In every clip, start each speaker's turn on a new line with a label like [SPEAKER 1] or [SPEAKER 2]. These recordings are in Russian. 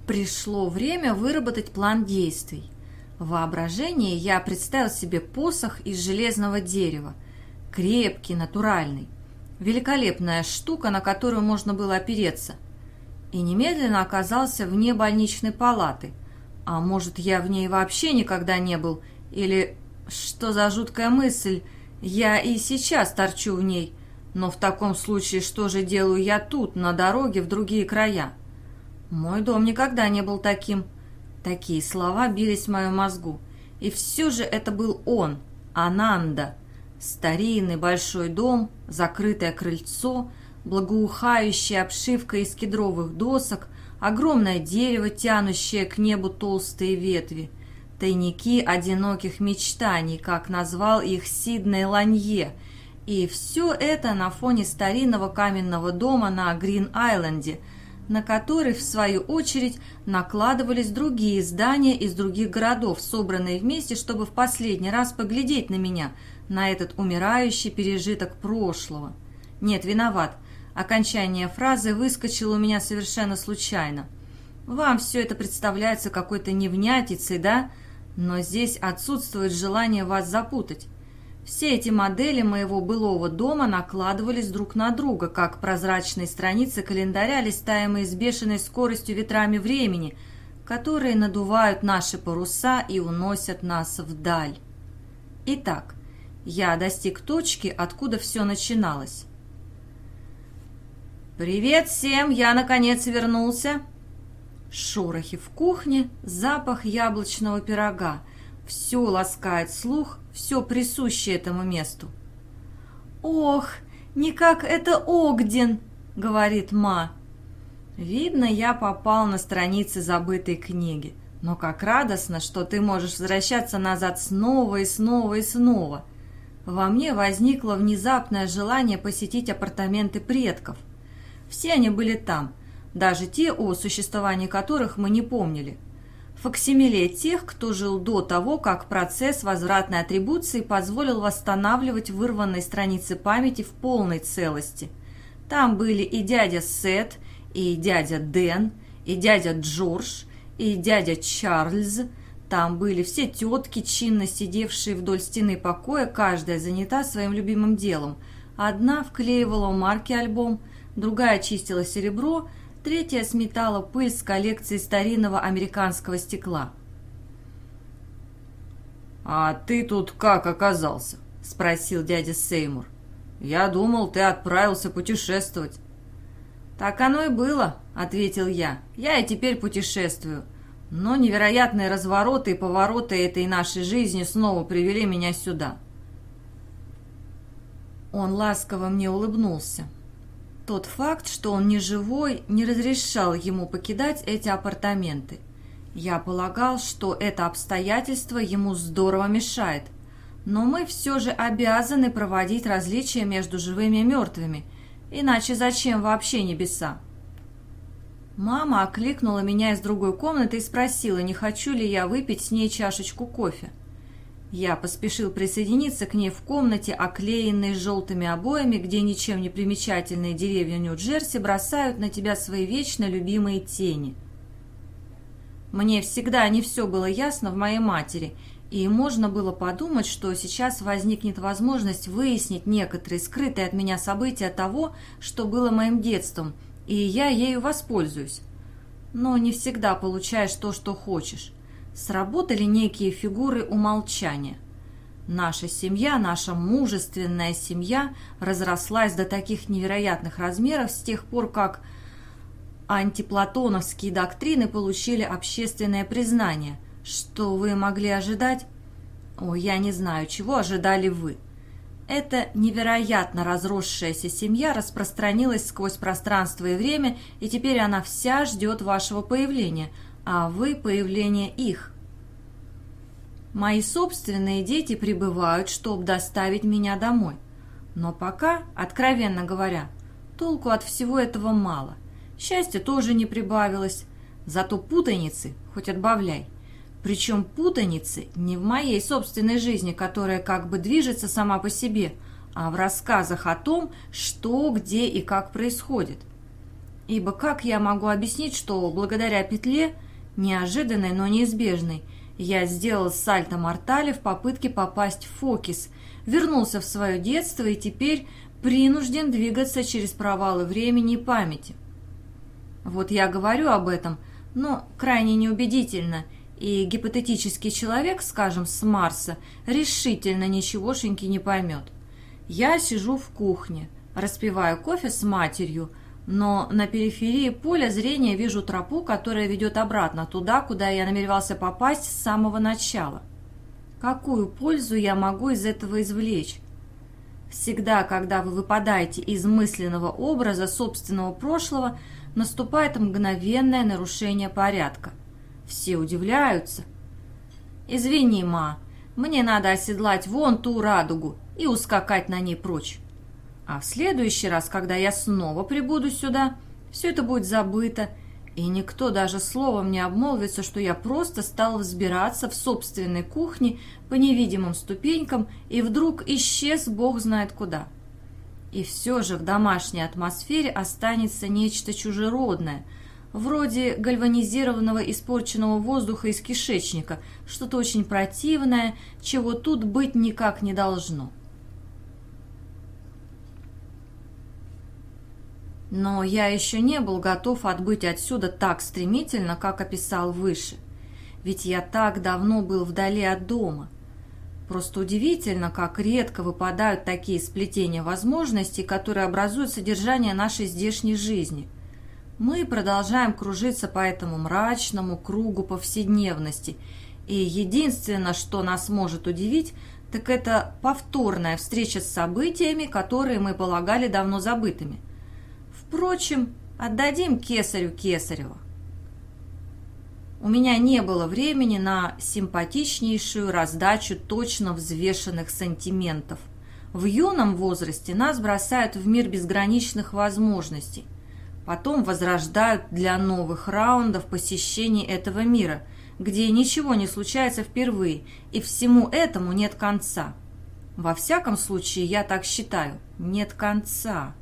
[SPEAKER 1] Пришло время выработать план действий. В воображении я представил себе посох из железного дерева, крепкий, натуральный, великолепная штука, на которую можно было опереться, и немедленно оказался вне больничной палаты. А может, я в ней вообще никогда не был, или, что за жуткая мысль, я и сейчас торчу в ней, но в таком случае что же делаю я тут, на дороге в другие края? Мой дом никогда не был таким. Такие слова бились в моем мозгу. И все же это был он, Ананда. Старинный большой дом, закрытое крыльцо, благоухающая обшивка из кедровых досок, огромное дерево, тянущее к небу толстые ветви, тайники одиноких мечтаний, как назвал их Сидней Ланье, и все это на фоне старинного каменного дома на Грин-Айленде, на который, в свою очередь, накладывались другие здания из других городов, собранные вместе, чтобы в последний раз поглядеть на меня, на этот умирающий пережиток прошлого. Нет, виноват. Окончание фразы выскочило у меня совершенно случайно. Вам все это представляется какой-то невнятицей, да? Но здесь отсутствует желание вас запутать. Все эти модели моего былого дома накладывались друг на друга, как прозрачные страницы календаря, листаемые с бешеной скоростью ветрами времени, которые надувают наши паруса и уносят нас вдаль. Итак, я достиг точки, откуда все начиналось. «Привет всем! Я, наконец, вернулся!» Шорохи в кухне, запах яблочного пирога. Все ласкает слух, все присуще этому месту. «Ох, никак это Огден!» — говорит Ма. Видно, я попал на страницы забытой книги. Но как радостно, что ты можешь возвращаться назад снова и снова и снова. Во мне возникло внезапное желание посетить апартаменты предков. Все они были там, даже те, о существовании которых мы не помнили. Факсимиле тех, кто жил до того, как процесс возвратной атрибуции позволил восстанавливать вырванные страницы памяти в полной целости. Там были и дядя Сет, и дядя Дэн, и дядя Джордж, и дядя Чарльз. Там были все тетки, чинно сидевшие вдоль стены покоя, каждая занята своим любимым делом. Одна вклеивала марки альбом, другая чистила серебро, третья сметала пыль с коллекции старинного американского стекла. «А ты тут как оказался?» – спросил дядя Сеймур. «Я думал, ты отправился путешествовать». «Так оно и было», – ответил я. «Я и теперь путешествую. Но невероятные развороты и повороты этой нашей жизни снова привели меня сюда». Он ласково мне улыбнулся. Тот факт, что он не живой, не разрешал ему покидать эти апартаменты. Я полагал, что это обстоятельство ему здорово мешает. Но мы все же обязаны проводить различия между живыми и мертвыми, иначе зачем вообще небеса? Мама окликнула меня из другой комнаты и спросила, не хочу ли я выпить с ней чашечку кофе. Я поспешил присоединиться к ней в комнате, оклеенной желтыми обоями, где ничем не примечательные деревья Нью-Джерси бросают на тебя свои вечно любимые тени. Мне всегда не все было ясно в моей матери, и можно было подумать, что сейчас возникнет возможность выяснить некоторые скрытые от меня события того, что было моим детством, и я ею воспользуюсь. Но не всегда получаешь то, что хочешь. Сработали некие фигуры умолчания. Наша семья, наша мужественная семья разрослась до таких невероятных размеров с тех пор, как антиплатоновские доктрины получили общественное признание. Что вы могли ожидать? О, я не знаю, чего ожидали вы. Эта невероятно разросшаяся семья распространилась сквозь пространство и время, и теперь она вся ждет вашего появления, а вы появления их. Мои собственные дети прибывают, чтобы доставить меня домой. Но пока, откровенно говоря, толку от всего этого мало. Счастья тоже не прибавилось, зато путаницы хоть отбавляй. Причем путаницы не в моей собственной жизни, которая как бы движется сама по себе, а в рассказах о том, что, где и как происходит. Ибо как я могу объяснить, что благодаря петле, неожиданной, но неизбежной, я сделал сальто-мортале в попытке попасть в Фокис, вернулся в свое детство и теперь принужден двигаться через провалы времени и памяти. Вот я говорю об этом, но крайне неубедительно, и гипотетический человек, скажем, с Марса, решительно ничегошеньки не поймет. Я сижу в кухне, распиваю кофе с матерью, но на периферии поля зрения вижу тропу, которая ведет обратно туда, куда я намеревался попасть с самого начала. Какую пользу я могу из этого извлечь? Всегда, когда вы выпадаете из мысленного образа собственного прошлого, наступает мгновенное нарушение порядка. Все удивляются. «Извини, ма, мне надо оседлать вон ту радугу и ускакать на ней прочь. А в следующий раз, когда я снова прибуду сюда, все это будет забыто, и никто даже словом не обмолвится, что я просто стал взбираться в собственной кухне по невидимым ступенькам и вдруг исчез бог знает куда. И все же в домашней атмосфере останется нечто чужеродное, вроде гальванизированного испорченного воздуха из кишечника, что-то очень противное, чего тут быть никак не должно. Но я еще не был готов отбыть отсюда так стремительно, как описал выше. Ведь я так давно был вдали от дома. Просто удивительно, как редко выпадают такие сплетения возможностей, которые образуют содержание нашей здешней жизни. Мы продолжаем кружиться по этому мрачному кругу повседневности, и единственное, что нас может удивить, так это повторная встреча с событиями, которые мы полагали давно забытыми. Впрочем, отдадим кесарю кесарева. У меня не было времени на симпатичнейшую раздачу точно взвешенных сантиментов. В юном возрасте нас бросают в мир безграничных возможностей. Потом возрождают для новых раундов посещений этого мира, где ничего не случается впервые, и всему этому нет конца. Во всяком случае, я так считаю, нет конца.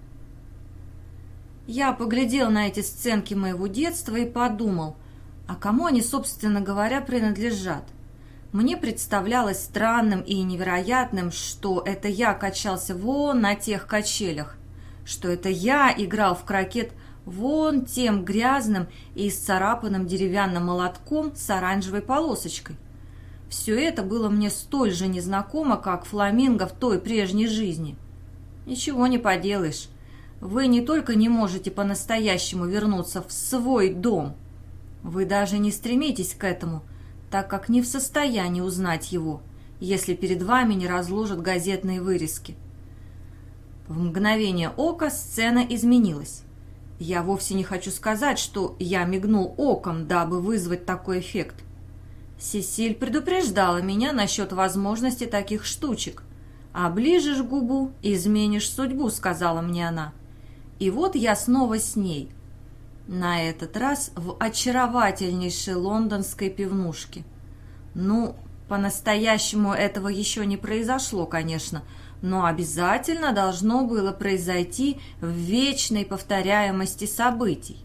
[SPEAKER 1] Я поглядел на эти сценки моего детства и подумал, а кому они, собственно говоря, принадлежат? Мне представлялось странным и невероятным, что это я качался вон на тех качелях, что это я играл в крокет вон тем грязным и исцарапанным деревянным молотком с оранжевой полосочкой. Все это было мне столь же незнакомо, как фламинго в той прежней жизни. Ничего не поделаешь. Вы не только не можете по-настоящему вернуться в свой дом, вы даже не стремитесь к этому, так как не в состоянии узнать его, если перед вами не разложат газетные вырезки. В мгновение ока сцена изменилась. Я вовсе не хочу сказать, что я мигнул оком, дабы вызвать такой эффект. Сесиль предупреждала меня насчет возможности таких штучек. «Оближешь губу, изменишь судьбу», — сказала мне она. И вот я снова с ней. На этот раз в очаровательнейшей лондонской пивнушке. Ну, по-настоящему этого еще не произошло, конечно, но обязательно должно было произойти в вечной повторяемости событий.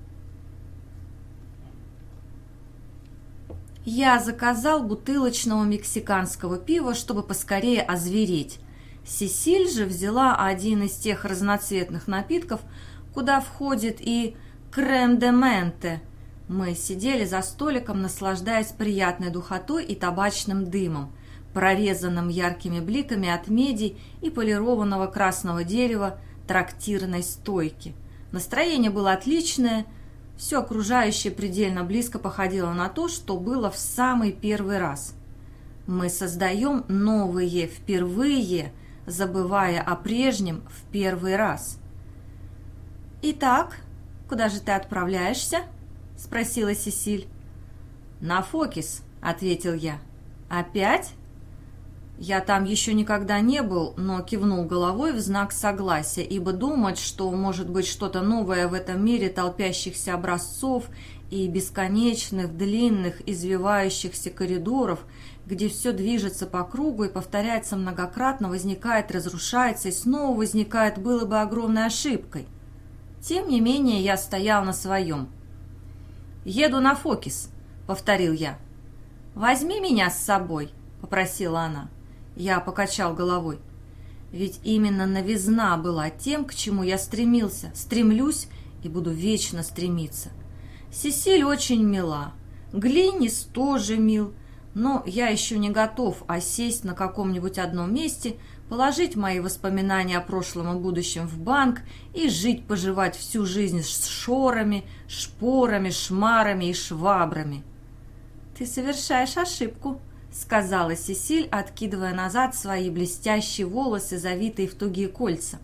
[SPEAKER 1] Я заказал бутылочного мексиканского пива, чтобы поскорее озвереть. Сесиль же взяла один из тех разноцветных напитков, куда входит и крем-де-менте. Мы сидели за столиком, наслаждаясь приятной духотой и табачным дымом, прорезанным яркими бликами от меди и полированного красного дерева трактирной стойки. Настроение было отличное, все окружающее предельно близко походило на то, что было в самый первый раз. Мы создаем новые впервые, забывая о прежнем в первый раз. «Итак, куда же ты отправляешься?» — спросила Сесиль. «На Фокис», — ответил я. «Опять?» Я там еще никогда не был, но кивнул головой в знак согласия, ибо думать, что может быть что-то новое в этом мире толпящихся образцов и бесконечных, длинных, извивающихся коридоров, где все движется по кругу и повторяется многократно, возникает, разрушается и снова возникает, было бы огромной ошибкой. Тем не менее, я стоял на своем. «Еду на Фокис», — повторил я. «Возьми меня с собой», — попросила она. Я покачал головой. Ведь именно новизна была тем, к чему я стремился, стремлюсь и буду вечно стремиться. Сесиль очень мила, Глиннис тоже мил, но я еще не готов осесть на каком-нибудь одном месте, положить мои воспоминания о прошлом и будущем в банк и жить-поживать всю жизнь с шорами, шпорами, шмарами и швабрами. «Ты совершаешь ошибку», — сказала Сесиль, откидывая назад свои блестящие волосы, завитые в тугие кольца.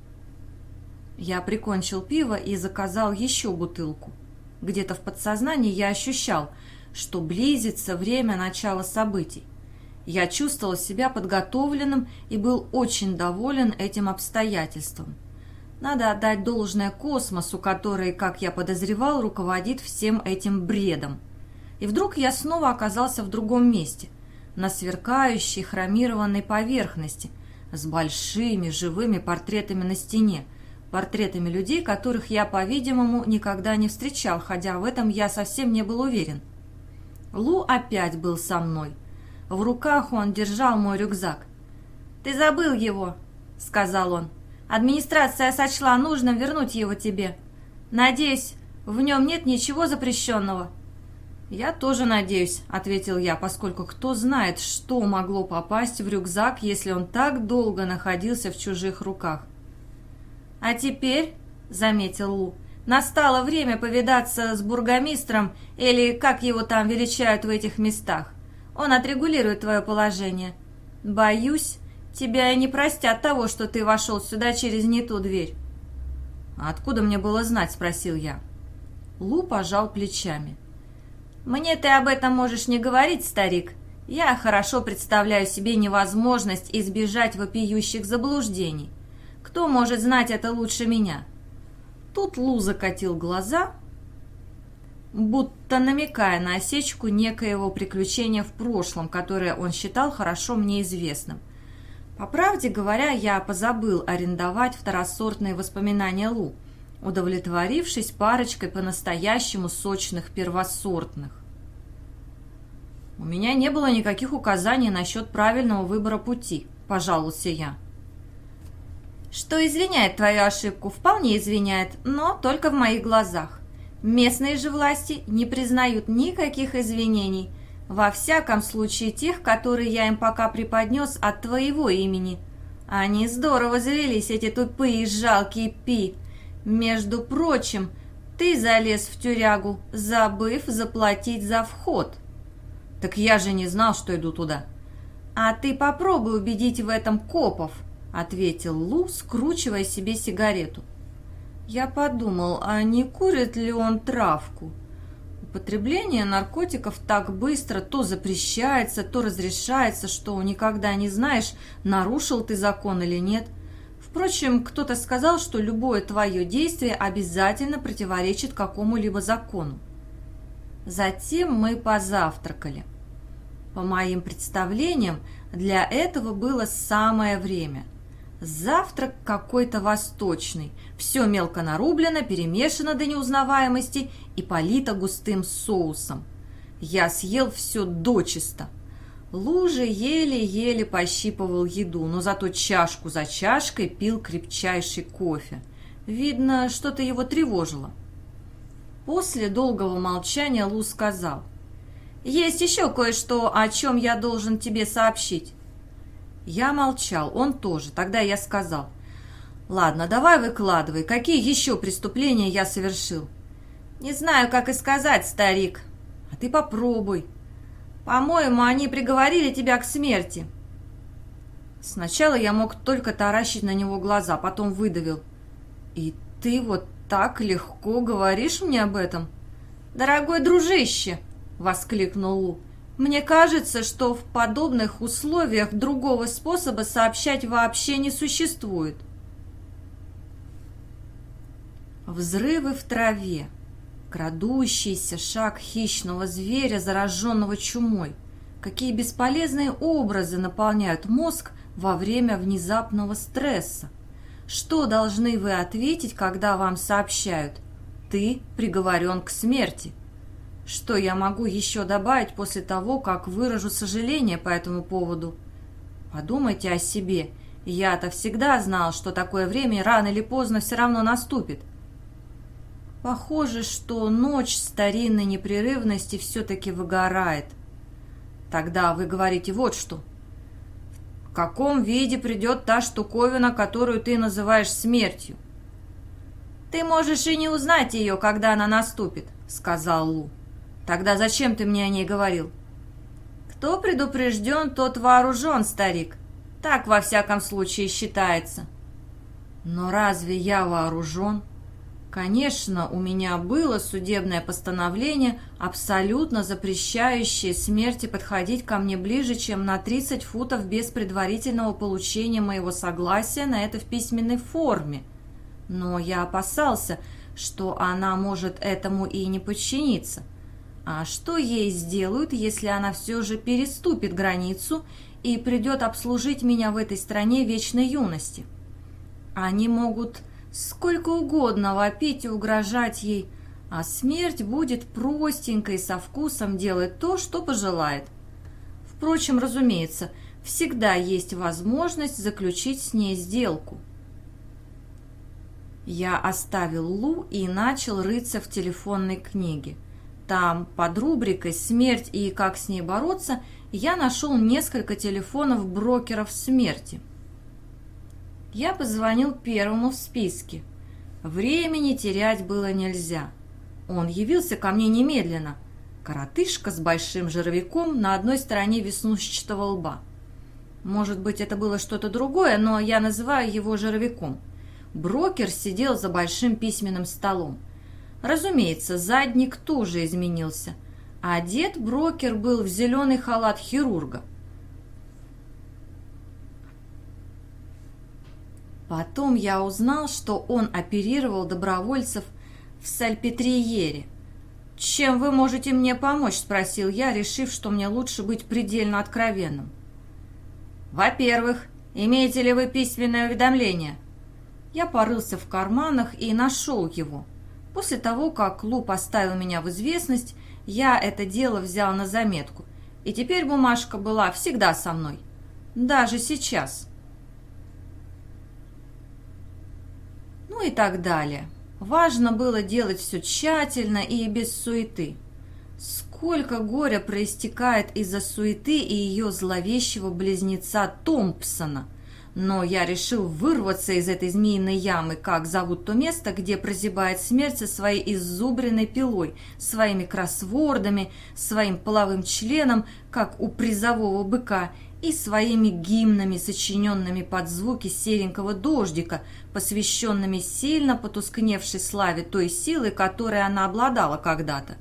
[SPEAKER 1] Я прикончил пиво и заказал еще бутылку. Где-то в подсознании я ощущал, что близится время начала событий. Я чувствовал себя подготовленным и был очень доволен этим обстоятельством. Надо отдать должное космосу, который, как я подозревал, руководит всем этим бредом. И вдруг я снова оказался в другом месте, на сверкающей хромированной поверхности, с большими живыми портретами на стене, портретами людей, которых я, по-видимому, никогда не встречал, хотя в этом я совсем не был уверен. Лу опять был со мной. В руках он держал мой рюкзак. «Ты забыл его», — сказал он. «Администрация сочла нужным вернуть его тебе. Надеюсь, в нем нет ничего запрещенного». «Я тоже надеюсь», — ответил я, поскольку кто знает, что могло попасть в рюкзак, если он так долго находился в чужих руках. «А теперь», — заметил Лу, — «настало время повидаться с бургомистром, или как его там величают в этих местах. Он отрегулирует твое положение. Боюсь, тебя и не простят того, что ты вошел сюда через не ту дверь». «А откуда мне было знать?» — спросил я. Лу пожал плечами. «Мне ты об этом можешь не говорить, старик. Я хорошо представляю себе невозможность избежать вопиющих заблуждений. Кто может знать это лучше меня?» Тут Лу закатил глаза, будто намекая на осечку некоего приключения в прошлом, которое он считал хорошо мне известным. По правде говоря, я позабыл арендовать второсортные воспоминания Лу, удовлетворившись парочкой по-настоящему сочных первосортных. «У меня не было никаких указаний насчет правильного выбора пути», – пожаловался я. «Что извиняет твою ошибку, вполне извиняет, но только в моих глазах. Местные же власти не признают никаких извинений, во всяком случае тех, которые я им пока преподнес от твоего имени. Они здорово завелись, эти тупые жалкие пи. Между прочим, ты залез в тюрягу, забыв заплатить за вход». «Так я же не знал, что иду туда». «А ты попробуй убедить в этом копов», — ответил Лу, скручивая себе сигарету. Я подумал, а не курит ли он травку? Употребление наркотиков так быстро то запрещается, то разрешается, что никогда не знаешь, нарушил ты закон или нет. Впрочем, кто-то сказал, что любое твое действие обязательно противоречит какому-либо закону. Затем мы позавтракали. По моим представлениям, для этого было самое время. Завтрак какой-то восточный, все мелко нарублено, перемешано до неузнаваемости и полито густым соусом. Я съел все дочисто. Лу же еле-еле пощипывал еду, но зато чашку за чашкой пил крепчайший кофе. Видно, что-то его тревожило. После долгого молчания Лу сказал: «Есть еще кое-что, о чем я должен тебе сообщить». Я молчал, он тоже. Тогда я сказал: «Ладно, давай выкладывай, какие еще преступления я совершил?» «Не знаю, как и сказать, старик». «А ты попробуй». «По-моему, они приговорили тебя к смерти». Сначала я мог только таращить на него глаза, потом выдавил: «И ты вот так легко говоришь мне об этом?» «Дорогой дружище!» — воскликнул Лу. «Мне кажется, что в подобных условиях другого способа сообщать вообще не существует». Взрывы в траве, крадущийся шаг хищного зверя, зараженного чумой. Какие бесполезные образы наполняют мозг во время внезапного стресса. Что должны вы ответить, когда вам сообщают: «Ты приговорен к смерти»? Что я могу еще добавить после того, как выражу сожаление по этому поводу? Подумайте о себе. Я-то всегда знал, что такое время рано или поздно все равно наступит. Похоже, что ночь старинной непрерывности все-таки выгорает. Тогда вы говорите вот что. В каком виде придет та штуковина, которую ты называешь смертью? Ты можешь и не узнать ее, когда она наступит, сказал Лу. Тогда зачем ты мне о ней говорил? Кто предупрежден, тот вооружен, старик. Так во всяком случае считается. Но разве я вооружен? Конечно, у меня было судебное постановление, абсолютно запрещающее смерти подходить ко мне ближе, чем на 30 футов без предварительного получения моего согласия на это в письменной форме. Но я опасался, что она может этому и не подчиниться. А что ей сделают, если она все же переступит границу и придет обслужить меня в этой стране вечной юности? Они могут сколько угодно вопить и угрожать ей, а смерть будет простенькой, со вкусом делать то, что пожелает. Впрочем, разумеется, всегда есть возможность заключить с ней сделку. Я оставил Лу и начал рыться в телефонной книге. Там, под рубрикой «Смерть и как с ней бороться», я нашел несколько телефонов брокеров смерти. Я позвонил первому в списке. Времени терять было нельзя. Он явился ко мне немедленно. Коротышка с большим жировиком на одной стороне веснушчатого лба. Может быть, это было что-то другое, но я называю его жировиком. Брокер сидел за большим письменным столом. Разумеется, задник тоже изменился. Одет брокер был в зеленый халат хирурга. Потом я узнал, что он оперировал добровольцев в Сальпетриере. «Чем вы можете мне помочь?» – спросил я, решив, что мне лучше быть предельно откровенным. «Во-первых, имеете ли вы письменное уведомление?» Я порылся в карманах и нашел его. После того, как Лу поставил меня в известность, я это дело взял на заметку, и теперь бумажка была всегда со мной, даже сейчас. Ну и так далее. Важно было делать все тщательно и без суеты. Сколько горя проистекает из-за суеты и ее зловещего близнеца Томпсона. Но я решил вырваться из этой змеиной ямы, как зовут то место, где прозябает смерть со своей иззубренной пилой, своими кроссвордами, своим половым членом, как у призового быка, и своими гимнами, сочиненными под звуки серенького дождика, посвященными сильно потускневшей славе той силы, которой она обладала когда-то.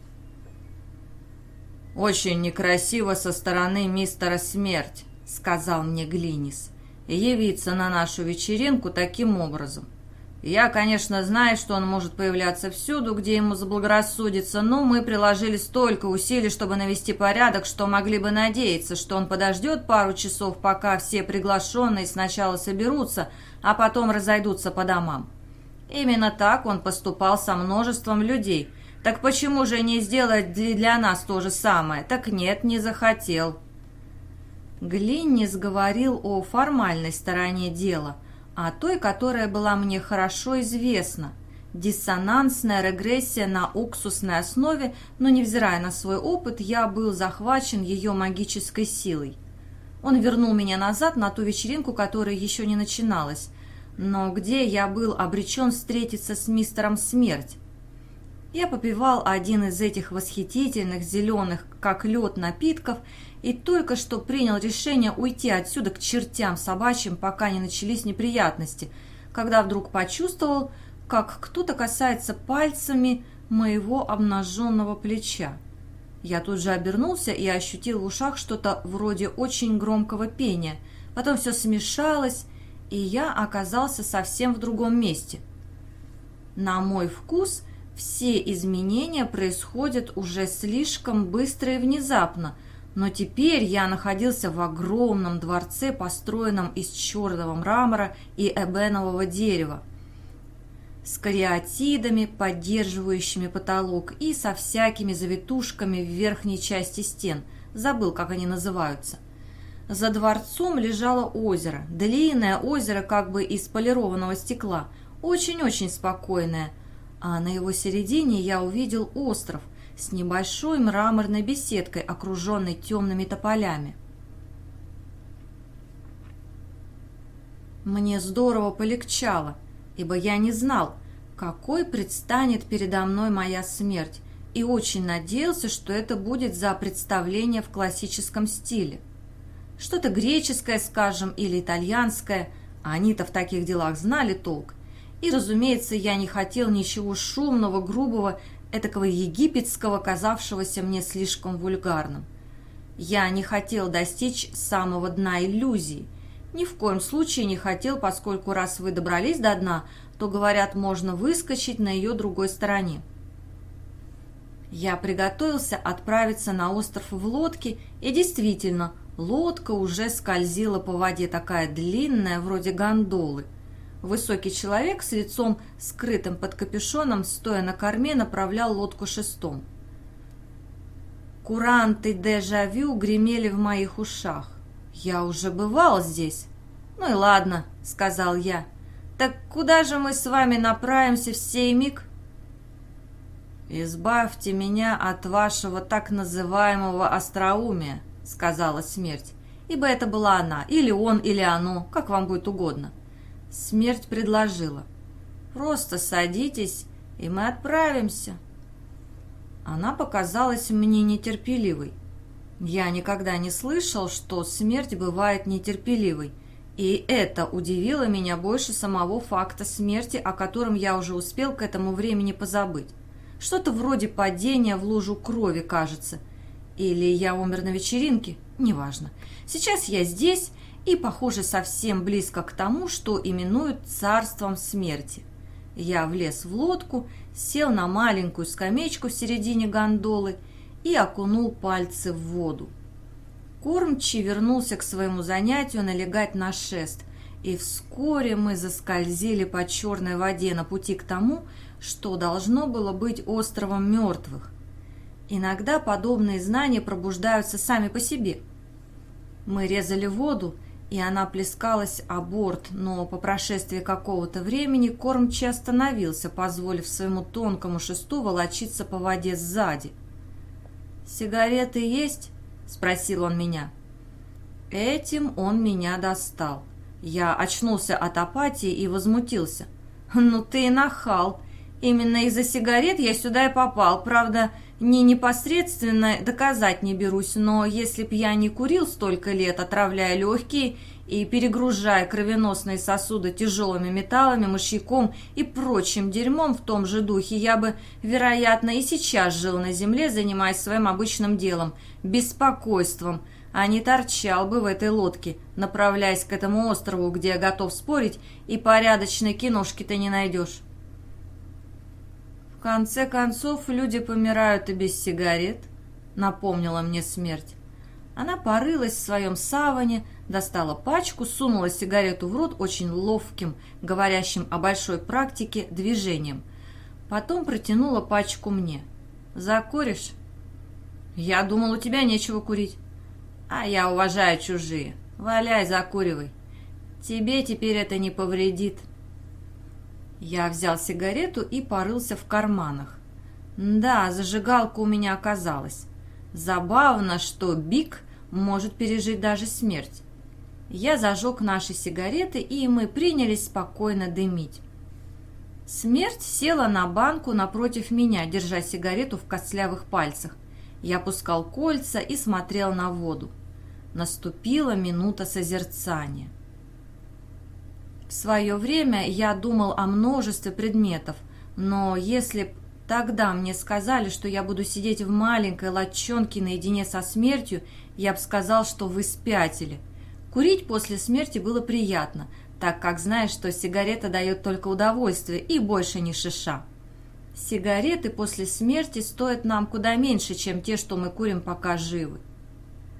[SPEAKER 1] «Очень некрасиво со стороны мистера Смерть», — сказал мне Глинис, — «явиться на нашу вечеринку таким образом. Я, конечно, знаю, что он может появляться всюду, где ему заблагорассудится, но мы приложили столько усилий, чтобы навести порядок, что могли бы надеяться, что он подождет пару часов, пока все приглашенные сначала соберутся, а потом разойдутся по домам. Именно так он поступал со множеством людей. Так почему же не сделать для нас то же самое? Так нет, не захотел». Глиннис говорил о формальной стороне дела, о той, которая была мне хорошо известна. Диссонансная регрессия на уксусной основе, но, невзирая на свой опыт, я был захвачен ее магической силой. Он вернул меня назад на ту вечеринку, которая еще не начиналась, но где я был обречен встретиться с мистером Смерть. Я попивал один из этих восхитительных зеленых, как лед, напитков и только что принял решение уйти отсюда к чертям собачьим, пока не начались неприятности, когда вдруг почувствовал, как кто-то касается пальцами моего обнаженного плеча. Я тут же обернулся и ощутил в ушах что-то вроде очень громкого пения. Потом все смешалось, и я оказался совсем в другом месте. На мой вкус все изменения происходят уже слишком быстро и внезапно, Но теперь я находился в огромном дворце, построенном из черного мрамора и эбенового дерева, с кариатидами, поддерживающими потолок, и со всякими завитушками в верхней части стен. Забыл, как они называются. За дворцом лежало озеро, длинное озеро как бы из полированного стекла, очень-очень спокойное, а на его середине я увидел остров с небольшой мраморной беседкой, окруженной темными тополями. Мне здорово полегчало, ибо я не знал, какой предстанет передо мной моя смерть, и очень надеялся, что это будет за представление в классическом стиле. Что-то греческое, скажем, или итальянское, а они-то в таких делах знали толк. И, разумеется, я не хотел ничего шумного, грубого, этакого египетского, казавшегося мне слишком вульгарным. Я не хотел достичь самого дна иллюзии. Ни в коем случае не хотел, поскольку раз вы добрались до дна, то, говорят, можно выскочить на ее другой стороне. Я приготовился отправиться на остров в лодке, и действительно, лодка уже скользила по воде, такая длинная, вроде гондолы. Высокий человек с лицом, скрытым под капюшоном, стоя на корме, направлял лодку шестом. Куранты дежавю гремели в моих ушах. «Я уже бывал здесь». «Ну и ладно», — сказал я. «Так куда же мы с вами направимся в сей миг?» «Избавьте меня от вашего так называемого остроумия», — сказала смерть, ибо это была она, или он, или оно, как вам будет угодно. Смерть предложила: «Просто садитесь, и мы отправимся». Она показалась мне нетерпеливой. Я никогда не слышал, что смерть бывает нетерпеливой, и это удивило меня больше самого факта смерти, о котором я уже успел к этому времени позабыть. Что-то вроде падения в лужу крови, кажется. Или я умер на вечеринке, неважно. Сейчас я здесь и, похоже, совсем близко к тому, что именуют царством смерти. Я влез в лодку, сел на маленькую скамеечку в середине гондолы и окунул пальцы в воду. Кормчий вернулся к своему занятию налегать на шест, и вскоре мы заскользили по черной воде на пути к тому, что должно было быть островом мертвых. Иногда подобные знания пробуждаются сами по себе. Мы резали воду, и она плескалась о борт, но по прошествии какого-то времени кормчий остановился, позволив своему тонкому шесту волочиться по воде сзади. «Сигареты есть?» — спросил он меня. Этим он меня достал. Я очнулся от апатии и возмутился. «Ну ты и нахал! Именно из-за сигарет я сюда и попал. Правда, не непосредственно доказать не берусь, но если б я не курил столько лет, отравляя легкие и перегружая кровеносные сосуды тяжелыми металлами, мышьяком и прочим дерьмом в том же духе, я бы, вероятно, и сейчас жил на земле, занимаясь своим обычным делом, беспокойством, а не торчал бы в этой лодке, направляясь к этому острову, где я готов спорить, и порядочной киношки ты не найдешь». «В конце концов, люди помирают и без сигарет», — напомнила мне смерть. Она порылась в своем саване, достала пачку, сунула сигарету в рот очень ловким, говорящим о большой практике, движением. Потом протянула пачку мне. «Закуришь?» «Я думал, у тебя нечего курить». «А я уважаю чужие. Валяй, закуривай. Тебе теперь это не повредит». Я взял сигарету и порылся в карманах. Да, зажигалка у меня оказалась. Забавно, что Бик может пережить даже смерть. Я зажег наши сигареты, и мы принялись спокойно дымить. Смерть села на банку напротив меня, держа сигарету в костлявых пальцах. Я пускал кольца и смотрел на воду. Наступила минута созерцания. В свое время я думал о множестве предметов, но если б тогда мне сказали, что я буду сидеть в маленькой лачонке наедине со смертью, я бы сказал, что вы спятили. Курить после смерти было приятно, так как знаешь, что сигарета дает только удовольствие и больше не шиша. Сигареты после смерти стоят нам куда меньше, чем те, что мы курим, пока живы.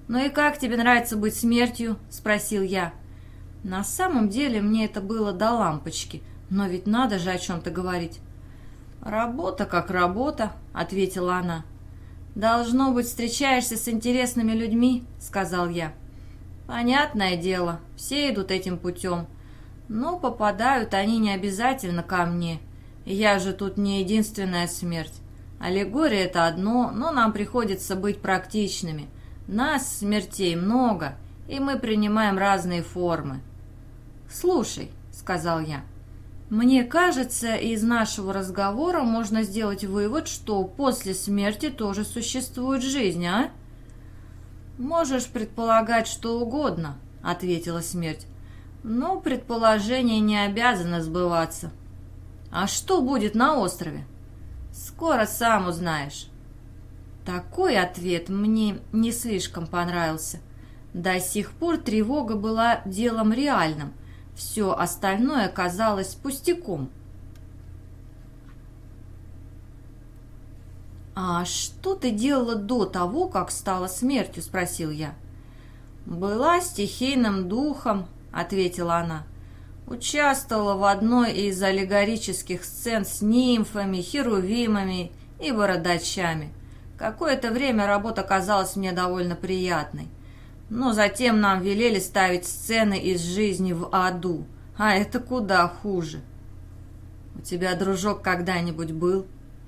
[SPEAKER 1] «Ну и как тебе нравится быть смертью?» – спросил я. На самом деле мне это было до лампочки, но ведь надо же о чем-то говорить. «Работа как работа», – ответила она. «Должно быть, встречаешься с интересными людьми», – сказал я. «Понятное дело, все идут этим путем. Но попадают они не обязательно ко мне. Я же тут не единственная смерть. Аллегория – это одно, но нам приходится быть практичными. Нас, смертей, много, и мы принимаем разные формы». «Слушай», – сказал я, – «мне кажется, из нашего разговора можно сделать вывод, что после смерти тоже существует жизнь, а?» «Можешь предполагать что угодно», — ответила смерть. «Но предположение не обязано сбываться». «А что будет на острове?» «Скоро сам узнаешь». Такой ответ мне не слишком понравился. До сих пор тревога была делом реальным, все остальное казалось пустяком. «А что ты делала до того, как стала смертью?» – спросил я. «Была стихийным духом», – ответила она. «Участвовала в одной из аллегорических сцен с нимфами, херувимами и бородачами. Какое-то время работа казалась мне довольно приятной. Но затем нам велели ставить сцены из жизни в аду, а это куда хуже. У тебя, дружок, когда-нибудь был?»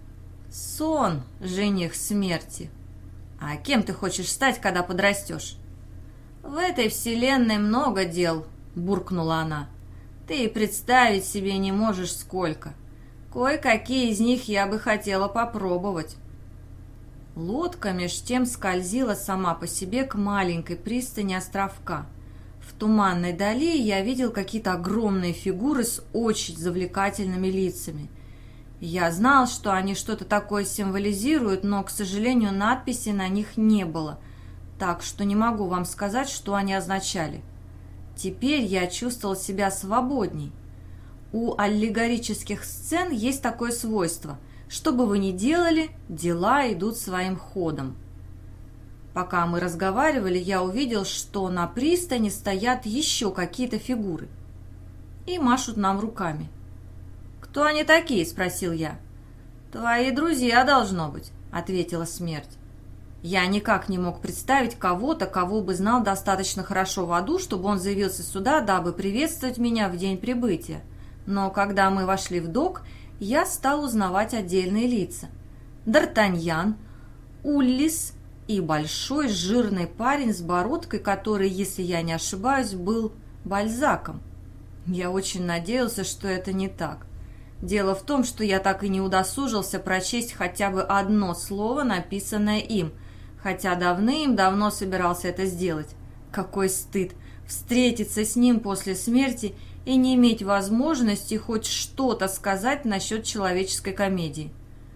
[SPEAKER 1] «Сон, жених смерти. А кем ты хочешь стать, когда подрастешь?» «В этой вселенной много дел», — буркнула она. «Ты и представить себе не можешь сколько. Кое-какие из них я бы хотела попробовать». Лодка меж тем скользила сама по себе к маленькой пристани островка. В туманной дали я видел какие-то огромные фигуры с очень завлекательными лицами. Я знал, что они что-то такое символизируют, но, к сожалению, надписи на них не было, так что не могу вам сказать, что они означали. Теперь я чувствовал себя свободней. У аллегорических сцен есть такое свойство – что бы вы ни делали, дела идут своим ходом. Пока мы разговаривали, я увидел, что на пристани стоят еще какие-то фигуры и машут нам руками. «Кто они такие?» – спросил я. «Твои друзья, должно быть», – ответила смерть. Я никак не мог представить кого-то, кого бы знал достаточно хорошо в аду, чтобы он заявился сюда, дабы приветствовать меня в день прибытия. Но когда мы вошли в док, я стал узнавать отдельные лица. Д'Артаньян, Уллис и большой жирный парень с бородкой, который, если я не ошибаюсь, был Бальзаком. Я очень надеялся, что это не так. Дело в том, что я так и не удосужился прочесть хотя бы одно слово, написанное им, хотя давным-давно собирался это сделать. Какой стыд встретиться с ним после смерти и не иметь возможности хоть что-то сказать насчет человеческой комедии.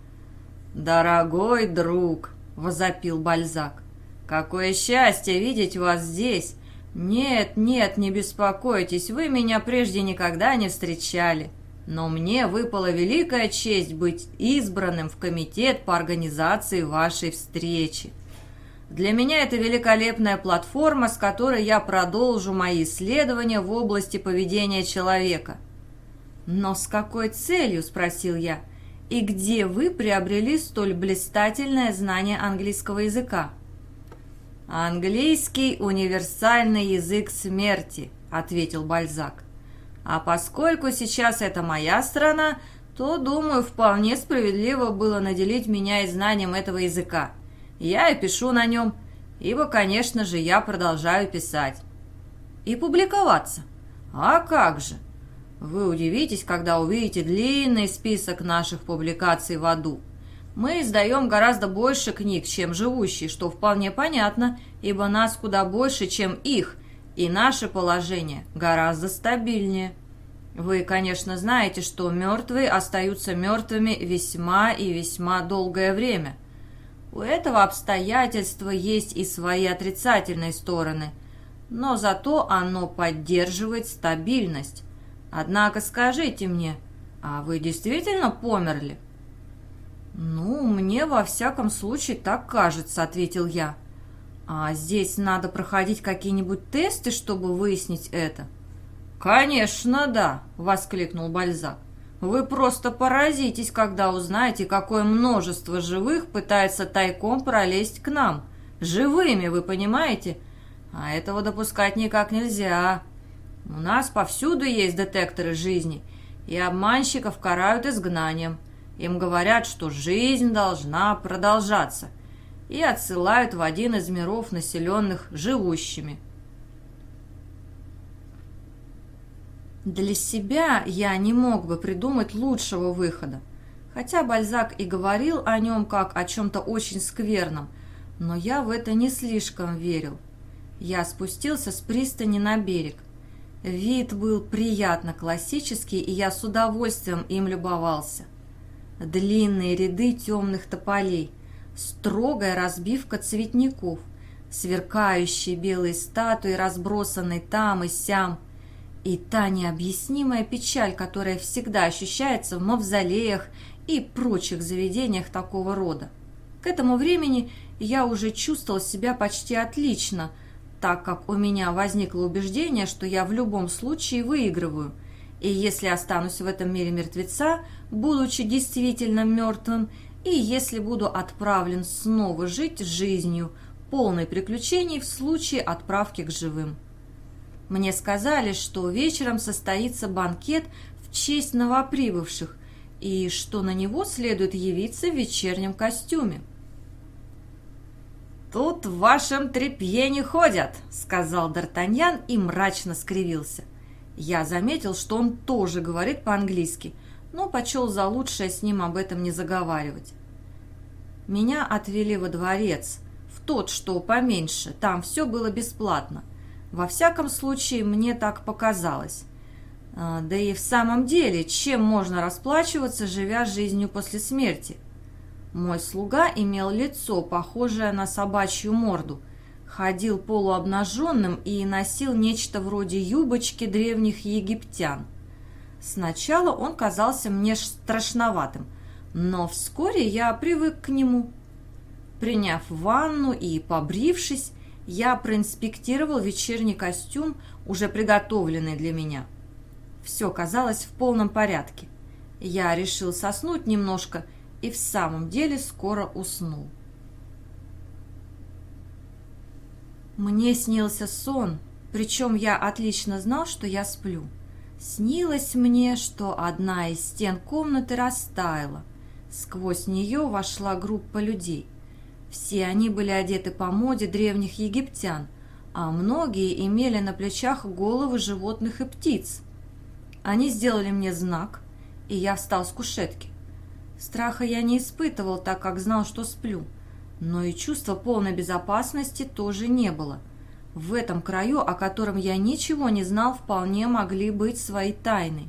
[SPEAKER 1] «Дорогой друг!» – возопил Бальзак. «Какое счастье видеть вас здесь! Нет, нет, не беспокойтесь, вы меня прежде никогда не встречали, но мне выпала великая честь быть избранным в комитет по организации вашей встречи. Для меня это великолепная платформа, с которой я продолжу мои исследования в области поведения человека». «Но с какой целью?» – спросил я. «И где вы приобрели столь блистательное знание английского языка?» «Английский – универсальный язык смерти», – ответил Бальзак. «А поскольку сейчас это моя страна, то, думаю, вполне справедливо было наделить меня и знанием этого языка. Я и пишу на нем, ибо, конечно же, я продолжаю писать». «И публиковаться?» «А как же! Вы удивитесь, когда увидите длинный список наших публикаций в аду. Мы издаем гораздо больше книг, чем живущие, что вполне понятно, ибо нас куда больше, чем их, и наше положение гораздо стабильнее. Вы, конечно, знаете, что мертвые остаются мертвыми весьма и весьма долгое время. У этого обстоятельства есть и свои отрицательные стороны, но зато оно поддерживает стабильность. Однако скажите мне, а вы действительно померли?» «Ну, мне во всяком случае так кажется», — ответил я. А здесь надо проходить какие-нибудь тесты, чтобы выяснить это? «Конечно, да!» — воскликнул Бальзак. «Вы просто поразитесь, когда узнаете, какое множество живых пытается тайком пролезть к нам. Живыми, вы понимаете? А этого допускать никак нельзя. У нас повсюду есть детекторы жизни, и обманщиков карают изгнанием. Им говорят, что жизнь должна продолжаться, и отсылают в один из миров, населенных живущими». Для себя я не мог бы придумать лучшего выхода. Хотя Бальзак и говорил о нем как о чем-то очень скверном, но я в это не слишком верил. Я спустился с пристани на берег. Вид был приятно классический, и я с удовольствием им любовался. Длинные ряды темных тополей, строгая разбивка цветников, сверкающие белые статуи, разбросанные там и сям, и та необъяснимая печаль, которая всегда ощущается в мавзолеях и прочих заведениях такого рода. К этому времени я уже чувствовал себя почти отлично, так как у меня возникло убеждение, что я в любом случае выигрываю, и если останусь в этом мире мертвеца, будучи действительно мертвым, и если буду отправлен снова жить жизнью, полной приключений в случае отправки к живым. Мне сказали, что вечером состоится банкет в честь новоприбывших, и что на него следует явиться в вечернем костюме. «Тут в вашем тряпье не ходят», — сказал Д'Артаньян и мрачно скривился. Я заметил, что он тоже говорит по-английски, но почел за лучшее с ним об этом не заговаривать. Меня отвели во дворец, в тот, что поменьше, там все было бесплатно. Во всяком случае, мне так показалось. Да и в самом деле, чем можно расплачиваться, живя жизнью после смерти? Мой слуга имел лицо, похожее на собачью морду, ходил полуобнаженным и носил нечто вроде юбочки древних египтян. Сначала он казался мне страшноватым, но вскоре я привык к нему. Приняв ванну и побрившись, я проинспектировал вечерний костюм, уже приготовленный для меня. Все казалось в полном порядке. Я решил соснуть немножко и в самом деле скоро уснул. Мне снился сон, причем я отлично знал, что я сплю. Снилось мне, что одна из стен комнаты растаяла. Сквозь нее вошла группа людей. Все они были одеты по моде древних египтян, а многие имели на плечах головы животных и птиц. Они сделали мне знак, и я встал с кушетки. Страха я не испытывал, так как знал, что сплю, но и чувства полной безопасности тоже не было. В этом краю, о котором я ничего не знал, вполне могли быть свои тайны.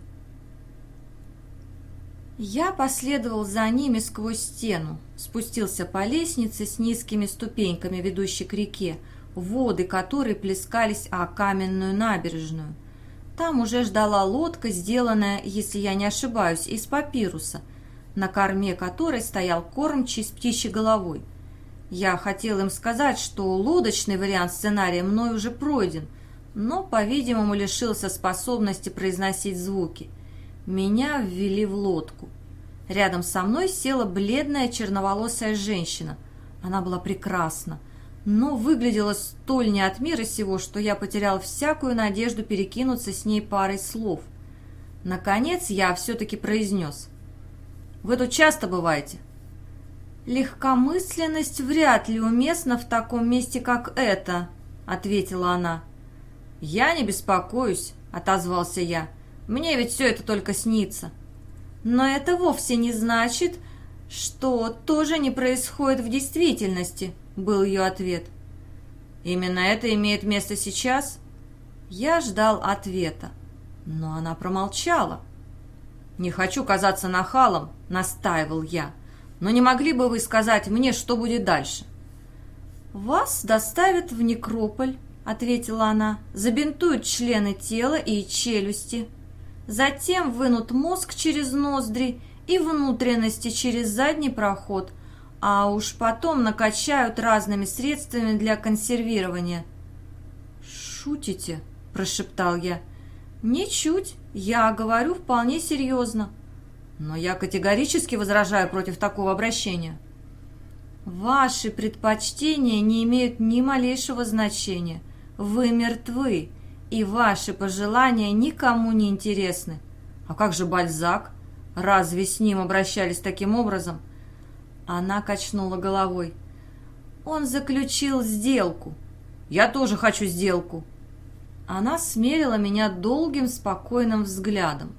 [SPEAKER 1] Я последовал за ними сквозь стену, спустился по лестнице с низкими ступеньками, ведущей к реке, воды которой плескались о каменную набережную. Там уже ждала лодка, сделанная, если я не ошибаюсь, из папируса, на корме которой стоял кормчий с птичьей головой. Я хотел им сказать, что лодочный вариант сценария мной уже пройден, но, по-видимому, лишился способности произносить звуки. Меня ввели в лодку. Рядом со мной села бледная черноволосая женщина. Она была прекрасна, но выглядела столь не от мира сего, что я потерял всякую надежду перекинуться с ней парой слов. Наконец я все-таки произнес: «Вы тут часто бываете?» «Легкомысленность вряд ли уместна в таком месте, как это», — ответила она. «Я не беспокоюсь», — отозвался я. «Мне ведь все это только снится». «Но это вовсе не значит, что тоже не происходит в действительности», — был ее ответ. «Именно это имеет место сейчас?» Я ждал ответа, но она промолчала. «Не хочу казаться нахалом», — настаивал я, «но не могли бы вы сказать мне, что будет дальше?» «Вас доставят в некрополь», — ответила она, «забинтуют члены тела и челюсти. Затем вынут мозг через ноздри и внутренности через задний проход, а уж потом накачают разными средствами для консервирования». «Шутите?» – прошептал я. «Ничуть, я говорю вполне серьезно. Но я категорически возражаю против такого обращения». «Ваши предпочтения не имеют ни малейшего значения. Вы мертвы, и ваши пожелания никому не интересны. А как же Бальзак? Разве с ним обращались таким образом?» Она качнула головой. «Он заключил сделку». «Я тоже хочу сделку». Она смерила меня долгим, спокойным взглядом.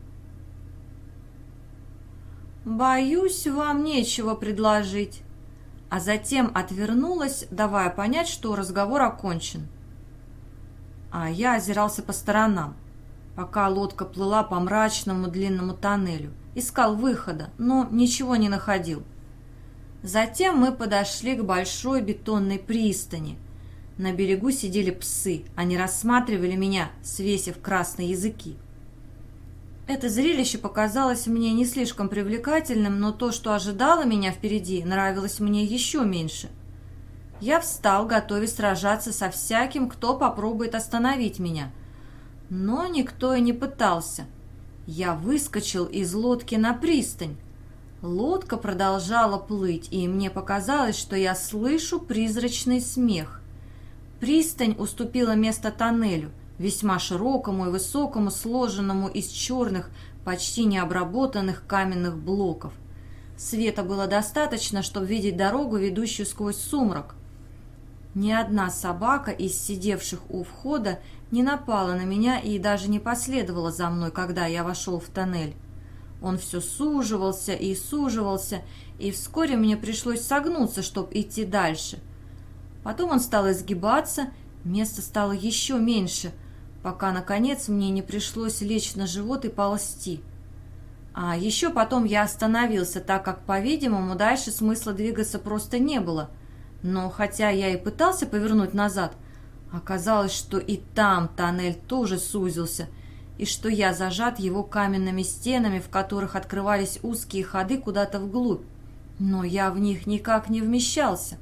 [SPEAKER 1] «Боюсь, вам нечего предложить». А затем отвернулась, давая понять, что разговор окончен. А я озирался по сторонам, пока лодка плыла по мрачному длинному тоннелю. Искал выхода, но ничего не находил. Затем мы подошли к большой бетонной пристани. На берегу сидели псы, они рассматривали меня, свесив красные языки. Это зрелище показалось мне не слишком привлекательным, но то, что ожидало меня впереди, нравилось мне еще меньше. Я встал, готовясь сражаться со всяким, кто попробует остановить меня. Но никто и не пытался. Я выскочил из лодки на пристань. Лодка продолжала плыть, и мне показалось, что я слышу призрачный смех. Пристань уступила место тоннелю, весьма широкому и высокому, сложенному из черных, почти необработанных каменных блоков. Света было достаточно, чтобы видеть дорогу, ведущую сквозь сумрак. Ни одна собака из сидевших у входа не напала на меня и даже не последовала за мной, когда я вошел в тоннель. Он все суживался и суживался, и вскоре мне пришлось согнуться, чтобы идти дальше. Потом он стал изгибаться, места стало еще меньше, пока, наконец, мне не пришлось лечь на живот и ползти. А еще потом я остановился, так как, по-видимому, дальше смысла двигаться просто не было. Но хотя я и пытался повернуть назад, оказалось, что и там тоннель тоже сузился, и что я зажат его каменными стенами, в которых открывались узкие ходы куда-то вглубь, но я в них никак не вмещался.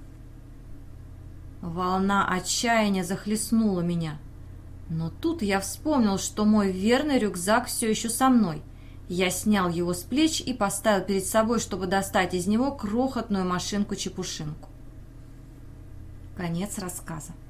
[SPEAKER 1] Волна отчаяния захлестнула меня. Но тут я вспомнил, что мой верный рюкзак все еще со мной. Я снял его с плеч и поставил перед собой, чтобы достать из него крохотную машинку-чепушинку. Конец рассказа.